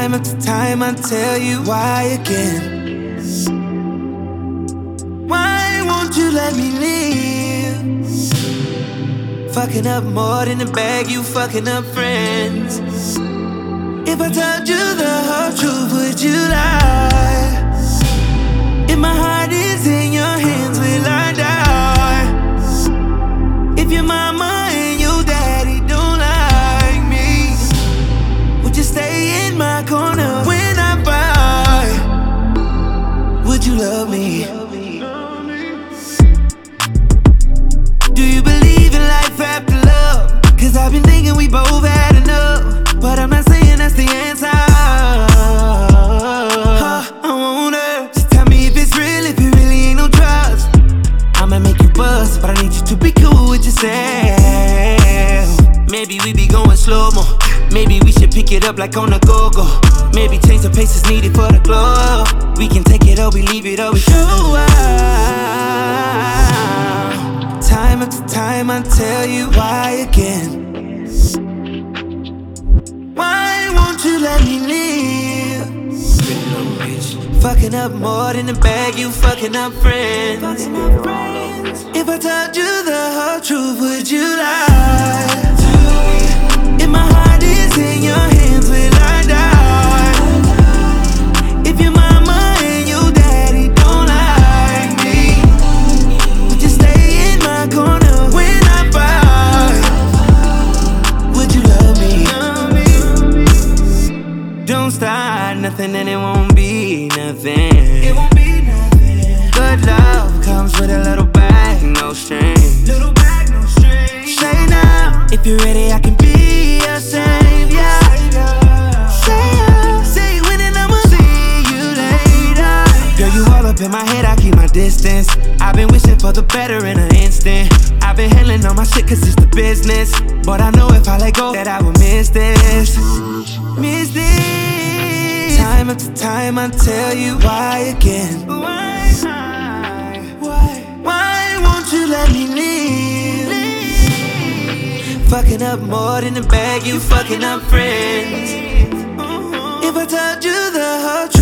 Time after time I tell you why again. Why won't you let me live? Fucking up more than the bag, you fucking up friends. If I told you the whole truth, would you lie? If my heart is in your hands, will I die? If your mama and your daddy don't like me, would you stay in my corner when I fight? Would you love me? Do you believe in life after love? Cause I've been thinking we both had enough, but I'm not saying that's the answer. I wonder, just tell me if it's real, if it really ain't no trust. I'ma make you bust, but I need you to be cool with yourself. Maybe we be going slow-mo. Maybe we should pick it up like on the go-go. Maybe change the pace is needed for the glow. We can take it or we leave it or we show out. Time after time I tell you why again. Why won't you let me live? Fucking up more than the bag, you fucking up friends. If I told you the whole truth, would you lie? If my heart is in your hands, will I die? If your mama and your daddy don't like me, would you stay in my corner when I fight? Would you love me? Don't start nothing and it won't be nothing. It won't be nothing. Good love comes with a little bag, no strings. Little bag, no strings. Say now, if you're ready, I can be your savior. Say when and I'ma see you later. Girl, you all up in my head, I keep my distance. I've been wishing for the better in an instant. I've been handling all my shit cause it's the business, but I know if I let go that I will miss this. Miss this. Time after time I tell you why again. Why won't you let me live? Fucking up more than the bag, you fucking up friends. If I told you the whole truth,